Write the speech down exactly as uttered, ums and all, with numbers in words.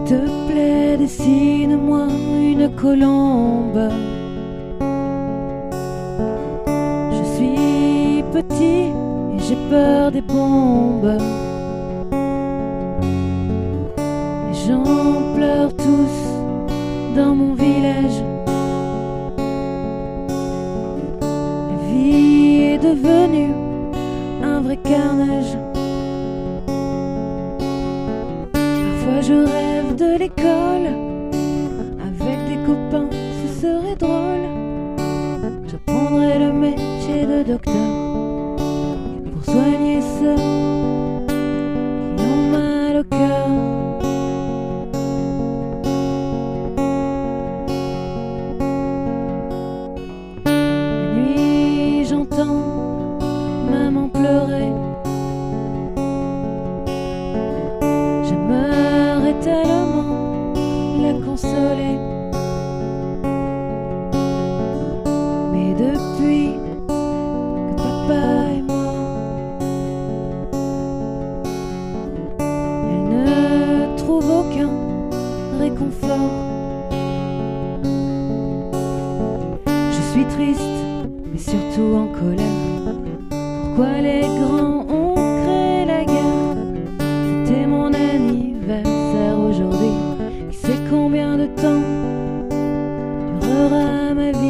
te plaît, dessine-moi une colombe. Je suis petit et j'ai peur des bombes. Les gens pleurent tous dans mon village. La vie est devenue un vrai carnage. Parfois je rêve de l'école, avec des copains, ce serait drôle. J'apprendrais le métier de docteur pour soigner ceux qui ont mal au cœur. La nuit j'entends maman pleurer. J'aimerais tellement la consoler, mais depuis que papa est mort, elle ne trouve aucun réconfort. Je suis triste, mais surtout en colère. Pourquoi les grands ont créé la guerre? C'était mon anniversaire aujourd'hui. Qui sait combien de temps durera ma vie?